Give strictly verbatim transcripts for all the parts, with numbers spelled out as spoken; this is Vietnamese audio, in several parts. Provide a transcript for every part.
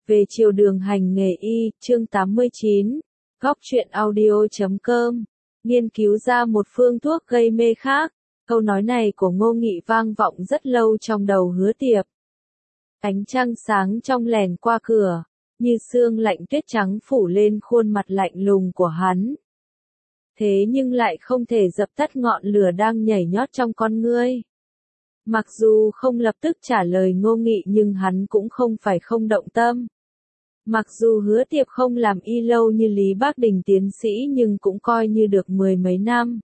Về chiều đường hành nghề y, chương tám mươi chín, góc truyện audio chấm com, nghiên cứu ra một phương thuốc gây mê khác. Câu nói này của Ngô Nghị vang vọng rất lâu trong đầu Hứa Tiệp. Ánh trăng sáng trong lèn qua cửa, như sương lạnh tuyết trắng phủ lên khuôn mặt lạnh lùng của hắn. Thế nhưng lại không thể dập tắt ngọn lửa đang nhảy nhót trong con ngươi. Mặc dù không lập tức trả lời Ngô Nghị nhưng hắn cũng không phải không động tâm. Mặc dù Hứa Tiệp không làm y lâu như Lý Bác Đình tiến sĩ nhưng cũng coi như được mười mấy năm.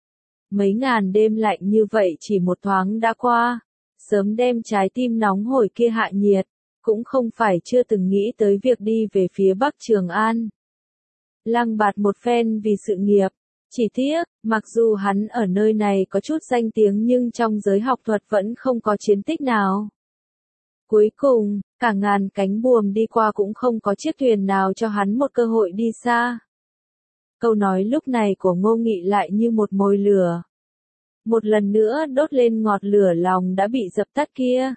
Mấy ngàn đêm lạnh như vậy chỉ một thoáng đã qua, sớm đem trái tim nóng hổi kia hạ nhiệt, cũng không phải chưa từng nghĩ tới việc đi về phía Bắc Trường An. Lăng bạt một phen vì sự nghiệp, chỉ tiếc, mặc dù hắn ở nơi này có chút danh tiếng nhưng trong giới học thuật vẫn không có chiến tích nào. Cuối cùng, cả ngàn cánh buồm đi qua cũng không có chiếc thuyền nào cho hắn một cơ hội đi xa. Câu nói lúc này của Ngô Nghị lại như một mồi lửa. Một lần nữa đốt lên ngọt lửa lòng đã bị dập tắt kia.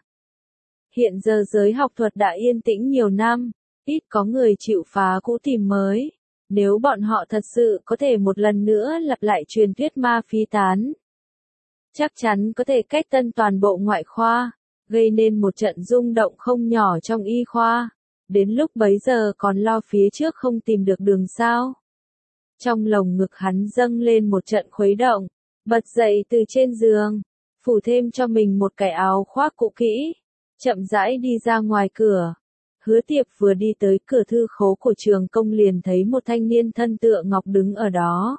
Hiện giờ giới học thuật đã yên tĩnh nhiều năm, ít có người chịu phá cũ tìm mới. Nếu bọn họ thật sự có thể một lần nữa lặp lại truyền thuyết ma phi tán, chắc chắn có thể cách tân toàn bộ ngoại khoa, gây nên một trận rung động không nhỏ trong y khoa. Đến lúc bấy giờ còn lo phía trước không tìm được đường sao. Trong lồng ngực hắn dâng lên một trận khuấy động, bật dậy từ trên giường, phủ thêm cho mình một cái áo khoác cũ kỹ, chậm rãi đi ra ngoài cửa. Hứa Tiệp vừa đi tới cửa thư khố của trường công liền thấy một thanh niên thân tựa ngọc đứng ở đó.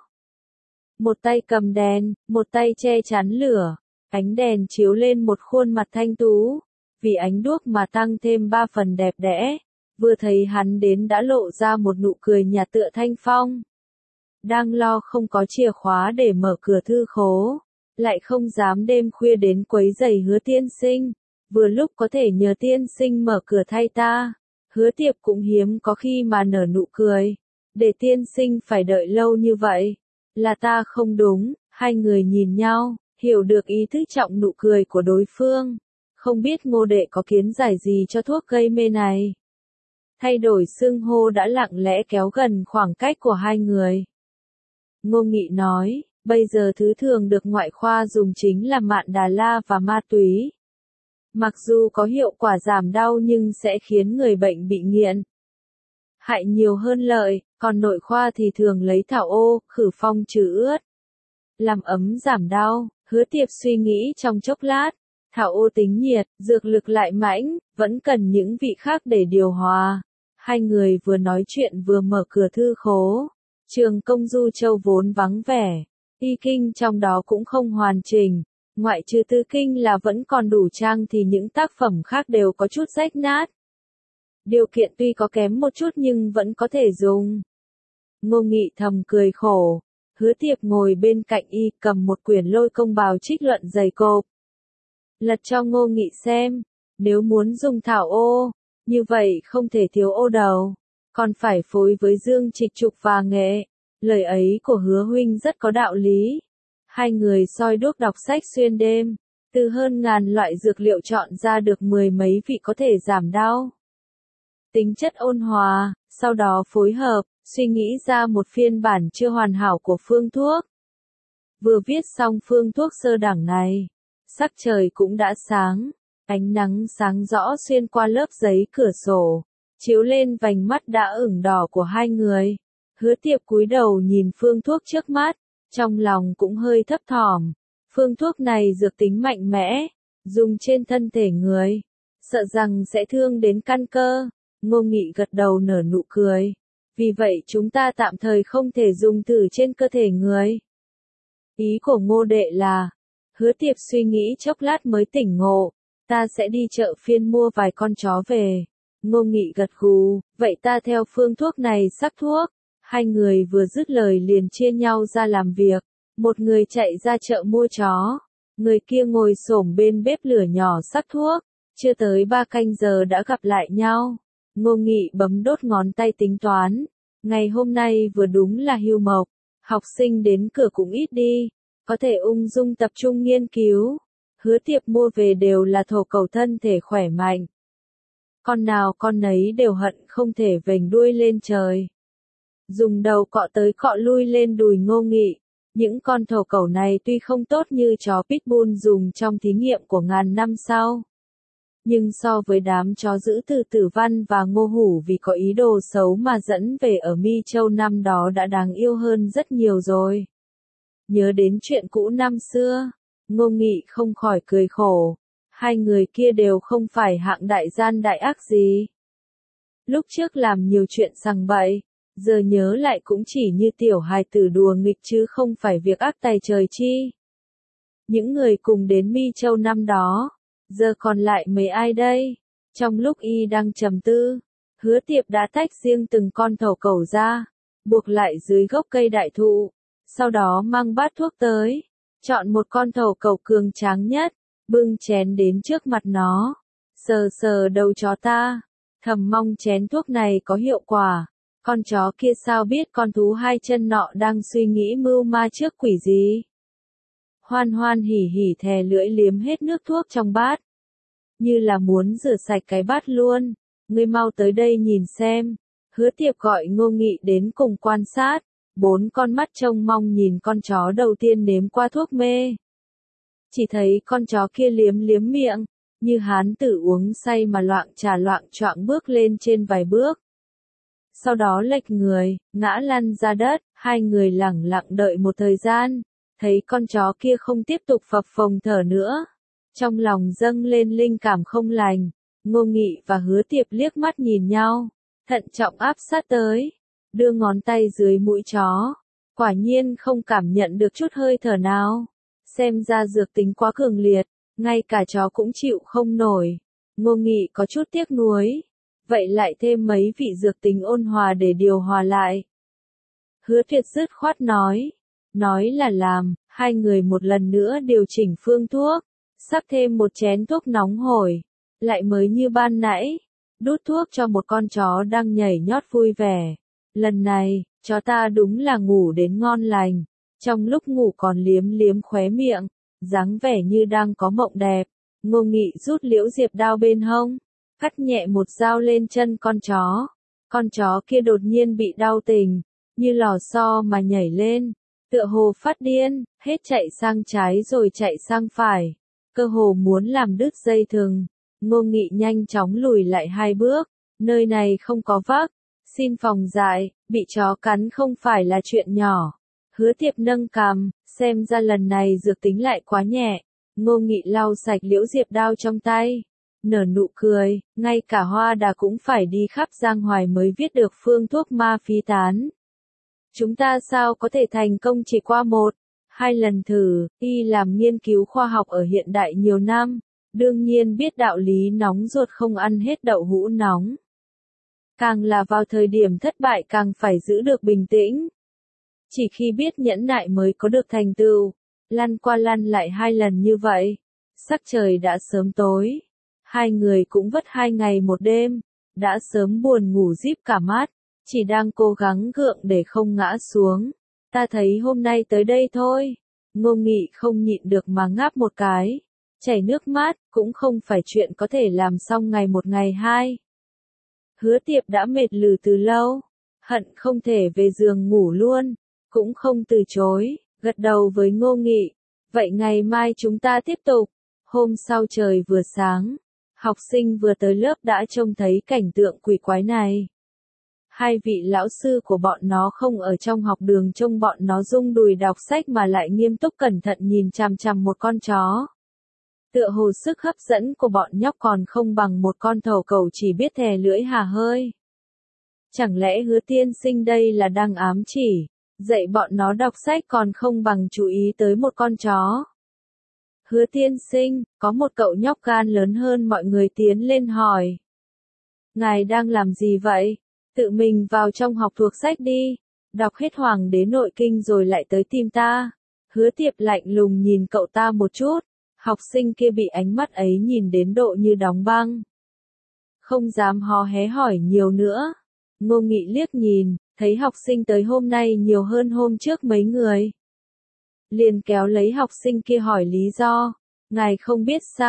Một tay cầm đèn, một tay che chắn lửa, ánh đèn chiếu lên một khuôn mặt thanh tú, vì ánh đuốc mà tăng thêm ba phần đẹp đẽ. Vừa thấy hắn đến đã lộ ra một nụ cười nhạt tựa thanh phong. Đang lo không có chìa khóa để mở cửa thư khố, lại không dám đêm khuya đến quấy rầy Hứa tiên sinh. Vừa lúc có thể nhờ tiên sinh mở cửa thay ta. Hứa Tiệp cũng hiếm có khi mà nở nụ cười. Để tiên sinh phải đợi lâu như vậy, là ta không đúng. Hai người nhìn nhau, hiểu được ý thức trọng nụ cười của đối phương. Không biết Ngô đệ có kiến giải gì cho thuốc gây mê này. Thay đổi xưng hô đã lặng lẽ kéo gần khoảng cách của hai người. Ngô Nghị nói, bây giờ thứ thường được ngoại khoa dùng chính là mạn đà la và ma túy. Mặc dù có hiệu quả giảm đau nhưng sẽ khiến người bệnh bị nghiện. Hại nhiều hơn lợi, còn nội khoa thì thường lấy thảo ô, khử phong trừ ướt. Làm ấm giảm đau. Hứa Tiệp suy nghĩ trong chốc lát. Thảo ô tính nhiệt, dược lực lại mãnh, vẫn cần những vị khác để điều hòa. Hai người vừa nói chuyện vừa mở cửa thư khố. Trường công Du Châu vốn vắng vẻ. Y kinh trong đó cũng không hoàn chỉnh. Ngoại trừ tứ kinh là vẫn còn đủ trang thì những tác phẩm khác đều có chút rách nát. Điều kiện tuy có kém một chút nhưng vẫn có thể dùng. Ngô Nghị thầm cười khổ. Hứa Tiệp ngồi bên cạnh y cầm một quyển Lôi Công Bào trích luận dày cộp. Lật cho Ngô Nghị xem. Nếu muốn dùng thảo ô, như vậy không thể thiếu ô đầu. Còn phải phối với dương trịch trục và nghệ. Lời ấy của Hứa huynh rất có đạo lý. Hai người soi đuốc đọc sách xuyên đêm, từ hơn ngàn loại dược liệu chọn ra được mười mấy vị có thể giảm đau. Tính chất ôn hòa, sau đó phối hợp, suy nghĩ ra một phiên bản chưa hoàn hảo của phương thuốc. Vừa viết xong phương thuốc sơ đẳng này, sắc trời cũng đã sáng, ánh nắng sáng rõ xuyên qua lớp giấy cửa sổ, chiếu lên vành mắt đã ửng đỏ của hai người. Hứa Tiệp cúi đầu nhìn phương thuốc trước mắt. Trong lòng cũng hơi thấp thỏm, phương thuốc này dược tính mạnh mẽ, dùng trên thân thể người, sợ rằng sẽ thương đến căn cơ. Ngô Nghị gật đầu nở nụ cười, vì vậy chúng ta tạm thời không thể dùng thử trên cơ thể người. Ý của Ngô đệ là, Hứa Tiệp suy nghĩ chốc lát mới tỉnh ngộ, ta sẽ đi chợ phiên mua vài con chó về. Ngô Nghị gật gù, vậy ta theo phương thuốc này sắc thuốc. Hai người vừa dứt lời liền chia nhau ra làm việc. Một người chạy ra chợ mua chó. Người kia ngồi xổm bên bếp lửa nhỏ sắc thuốc. Chưa tới ba canh giờ đã gặp lại nhau. Ngô Nghị bấm đốt ngón tay tính toán. Ngày hôm nay vừa đúng là hưu mộc. Học sinh đến cửa cũng ít đi. Có thể ung dung tập trung nghiên cứu. Hứa Tiệp mua về đều là thổ cầu thân thể khỏe mạnh. con nào con nấy đều hận không thể vểnh đuôi lên trời. Dùng đầu cọ tới cọ lui lên đùi Ngô Nghị. Những con thổ cẩu này tuy không tốt như chó pitbull dùng trong thí nghiệm của ngàn năm sau. Nhưng so với đám chó giữ từ Tử Văn và Ngô Hủ vì có ý đồ xấu mà dẫn về ở Mi Châu năm đó đã đáng yêu hơn rất nhiều rồi. Nhớ đến chuyện cũ năm xưa, Ngô Nghị không khỏi cười khổ. Hai người kia đều không phải hạng đại gian đại ác gì. Lúc trước làm nhiều chuyện sằng bậy, giờ nhớ lại cũng chỉ như tiểu hài tử đùa nghịch chứ không phải việc ác tày trời chi. Những người cùng đến Mi Châu năm đó, giờ còn lại mấy ai đây? Trong lúc y đang trầm tư, Hứa Tiệp đã tách riêng từng con thổ cẩu ra, buộc lại dưới gốc cây đại thụ, sau đó mang bát thuốc tới, chọn một con thổ cẩu cường tráng nhất, bưng chén đến trước mặt nó, sờ sờ đầu chó ta, thầm mong chén thuốc này có hiệu quả. Con chó kia sao biết con thú hai chân nọ đang suy nghĩ mưu ma trước quỷ gì? Hoan hoan hỉ hỉ thè lưỡi liếm hết nước thuốc trong bát. Như là muốn rửa sạch cái bát luôn. Ngươi mau tới đây nhìn xem. Hứa Tiệp gọi Ngô Nghị đến cùng quan sát. Bốn con mắt trông mong nhìn con chó đầu tiên nếm qua thuốc mê. Chỉ thấy con chó kia liếm liếm miệng, như hán tử uống say mà loạng trà loạng choạng bước lên trên vài bước. Sau đó lệch người, ngã lăn ra đất, hai người lẳng lặng đợi một thời gian, thấy con chó kia không tiếp tục phập phồng thở nữa. Trong lòng dâng lên linh cảm không lành, Ngô Nghị và Hứa Tiệp liếc mắt nhìn nhau, thận trọng áp sát tới, đưa ngón tay dưới mũi chó, quả nhiên không cảm nhận được chút hơi thở nào. Xem ra dược tính quá cường liệt, ngay cả chó cũng chịu không nổi. Ngô Nghị có chút tiếc nuối. Vậy lại thêm mấy vị dược tính ôn hòa để điều hòa lại. Hứa Tuyệt dứt khoát nói. Nói là làm, hai người một lần nữa điều chỉnh phương thuốc. Sắc thêm một chén thuốc nóng hổi. Lại mới như ban nãy. Đút thuốc cho một con chó đang nhảy nhót vui vẻ. Lần này, chó ta đúng là ngủ đến ngon lành. Trong lúc ngủ còn liếm liếm khóe miệng. Dáng vẻ như đang có mộng đẹp. Ngô Nghị rút liễu diệp đao bên hông. Cắt nhẹ một dao lên chân con chó. Con chó kia đột nhiên bị đau tình, như lò xo mà nhảy lên, tựa hồ phát điên, hết chạy sang trái rồi chạy sang phải, cơ hồ muốn làm đứt dây thừng. Ngô Nghị nhanh chóng lùi lại hai bước, nơi này không có vác, xin phòng dại, bị chó cắn không phải là chuyện nhỏ. Hứa Tiệp nâng cằm, xem ra lần này dược tính lại quá nhẹ. Ngô Nghị lau sạch liễu diệp đao trong tay. Nở nụ cười, ngay cả Hoa Đà cũng phải đi khắp Giang Hoài mới viết được phương thuốc ma phí tán. Chúng ta sao có thể thành công chỉ qua một, hai lần thử, y làm nghiên cứu khoa học ở hiện đại nhiều năm, đương nhiên biết đạo lý nóng ruột không ăn hết đậu hũ nóng. Càng là vào thời điểm thất bại càng phải giữ được bình tĩnh. Chỉ khi biết nhẫn nại mới có được thành tựu, lăn qua lăn lại hai lần như vậy, sắc trời đã sớm tối. Hai người cũng vất hai ngày một đêm, đã sớm buồn ngủ díp cả mắt, chỉ đang cố gắng gượng để không ngã xuống. Ta thấy hôm nay tới đây thôi. Ngô Nghị không nhịn được mà ngáp một cái, chảy nước mắt, cũng không phải chuyện có thể làm xong ngày một ngày hai. Hứa Tiệp đã mệt lử từ lâu, hận không thể về giường ngủ luôn, cũng không từ chối, gật đầu với Ngô Nghị. Vậy ngày mai chúng ta tiếp tục. Hôm sau trời vừa sáng, học sinh vừa tới lớp đã trông thấy cảnh tượng quỷ quái này. Hai vị lão sư của bọn nó không ở trong học đường trông bọn nó rung đùi đọc sách mà lại nghiêm túc cẩn thận nhìn chằm chằm một con chó. Tựa hồ sức hấp dẫn của bọn nhóc còn không bằng một con thổ cẩu chỉ biết thè lưỡi hà hơi. Chẳng lẽ Hứa tiên sinh đây là đang ám chỉ, dạy bọn nó đọc sách còn không bằng chú ý tới một con chó. Hứa tiên sinh, có một cậu nhóc gan lớn hơn mọi người tiến lên hỏi. Ngài đang làm gì vậy? Tự mình vào trong học thuộc sách đi, đọc hết Hoàng đế nội kinh rồi lại tới tìm ta. Hứa Tiệp lạnh lùng nhìn cậu ta một chút, học sinh kia bị ánh mắt ấy nhìn đến độ như đóng băng. Không dám hò hé hỏi nhiều nữa. Ngô Nghị liếc nhìn, thấy học sinh tới hôm nay nhiều hơn hôm trước mấy người. Liền kéo lấy học sinh kia hỏi lý do. Ngài không biết sao,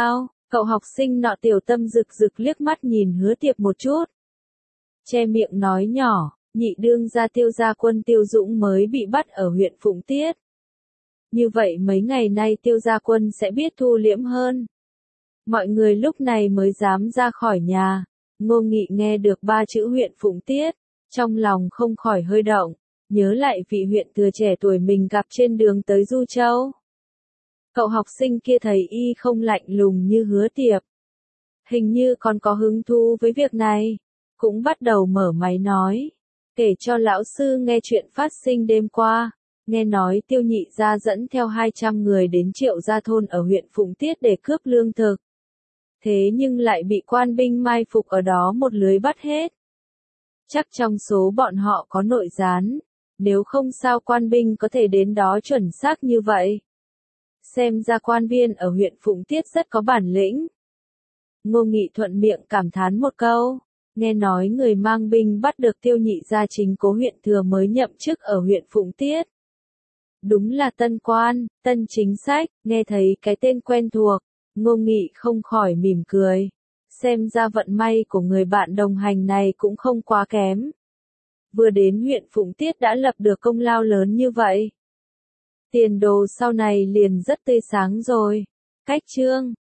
Cậu học sinh nọ tiểu tâm rực rực liếc mắt nhìn Hứa Tiệp một chút. Che miệng nói nhỏ, nhị đương gia Tiêu gia quân Tiêu Dũng mới bị bắt ở huyện Phụng Tiết. Như vậy mấy ngày nay Tiêu gia quân sẽ biết thu liễm hơn. Mọi người lúc này mới dám ra khỏi nhà. Ngô Nghị nghe được ba chữ huyện Phụng Tiết, trong lòng không khỏi hơi động, nhớ lại vị huyện thừa trẻ tuổi mình gặp trên đường tới Du Châu. Cậu học sinh kia thấy y không lạnh lùng như Hứa Tiệp. Hình như còn có hứng thú với việc này, cũng bắt đầu mở máy nói, kể cho lão sư nghe chuyện phát sinh đêm qua. Nghe nói Tiêu nhị gia dẫn theo hai trăm người đến Triệu gia thôn ở huyện Phụng Tiết để cướp lương thực. Thế nhưng lại bị quan binh mai phục ở đó một lưới bắt hết. Chắc trong số bọn họ có nội gián, nếu không sao quan binh có thể đến đó chuẩn xác như vậy. Xem ra quan viên ở huyện Phụng Tiết rất có bản lĩnh. Ngô Nghị thuận miệng cảm thán một câu, nghe nói người mang binh bắt được Tiêu nhị gia chính cố huyện thừa mới nhậm chức ở huyện Phụng Tiết. Đúng là tân quan, tân chính sách, nghe thấy cái tên quen thuộc, Ngô Nghị không khỏi mỉm cười. Xem ra vận may của người bạn đồng hành này cũng không quá kém. Vừa đến huyện Phụng Tiết đã lập được công lao lớn như vậy. Tiền đồ sau này liền rất tươi sáng rồi. Cách chương